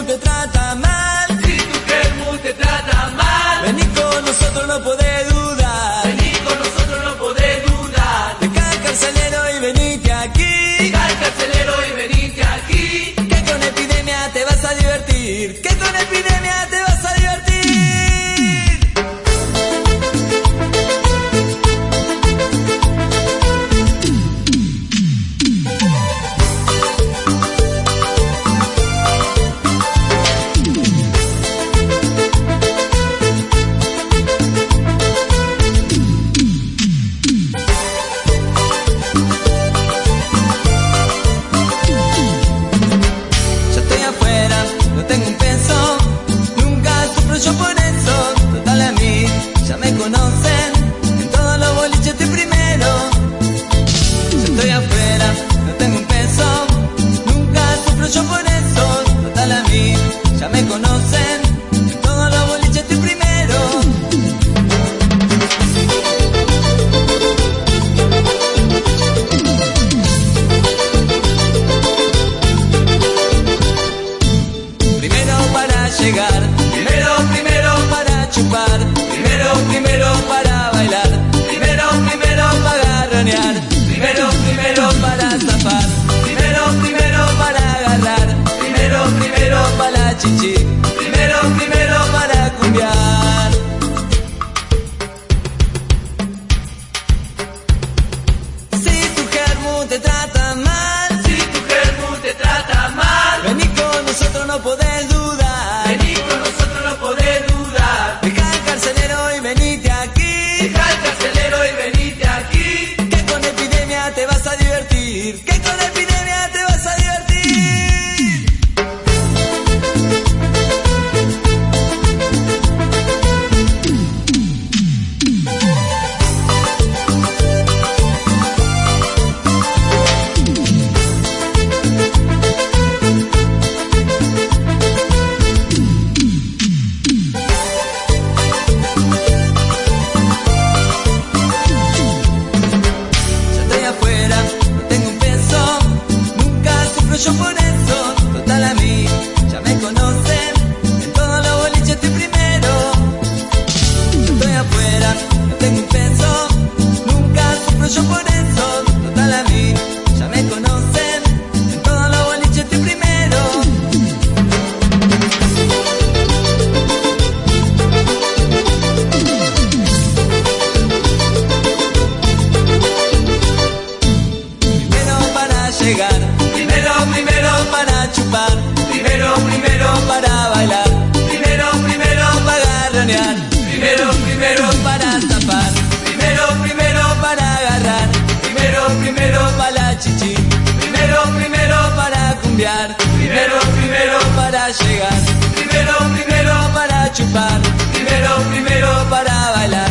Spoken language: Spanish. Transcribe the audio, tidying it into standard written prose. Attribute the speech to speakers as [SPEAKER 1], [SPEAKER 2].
[SPEAKER 1] te trata mal,
[SPEAKER 2] si tu germu te trata mal,
[SPEAKER 1] vení con nosotros, no podés dudar.
[SPEAKER 2] vení con nosotros, no podés dudar.
[SPEAKER 1] Deja el carcelero y venite aquí,
[SPEAKER 2] Deja el carcelero y venite aquí,
[SPEAKER 1] que con epidemia te vas a divertir, que con epidemia te vas a divertir. Yo estoy afuera, no tengo un peso, nunca sufro yo por eso. Total a mí, ya me conocen, en todos los boliches estoy primero. Yo estoy afuera, no tengo un peso, nunca sufro yo por eso. Total a mí, ya me conocen, en todos los boliches estoy primero. Primero para llegar, primero para chupar, primero para bailar, primero para garronear, primero para zafar, primero para agarrar, primero para chichi, primero para cumbiar. Si tu germu te trata mal,
[SPEAKER 2] si tu germu te trata mal,
[SPEAKER 1] vení con nosotros, no podés dudar.
[SPEAKER 2] vení con nosotros, no podés dudar.
[SPEAKER 1] Deja el carcelero y venite aquí,
[SPEAKER 2] Deja el carcelero y venite aquí,
[SPEAKER 1] que con epidemia te vas a divertir, que con epidemia te vas a divertir. Yo estoy afuera, no tengo un peso, nunca sufro yo por eso. Total a mí, ya me conocen, en todos los boliches estoy primero. Yo estoy afuera, no tengo un peso, nunca sufro yo por eso. Total a mí, ya me conocen, en todos los boliches estoy primero. Primero para llegar, primero para chupar, primero para bailar, primero para garronear, primero para zafar, primero para agarrar, primero para chichi, primero para cumbiar, primero para llegar, primero para chupar, primero para bailar.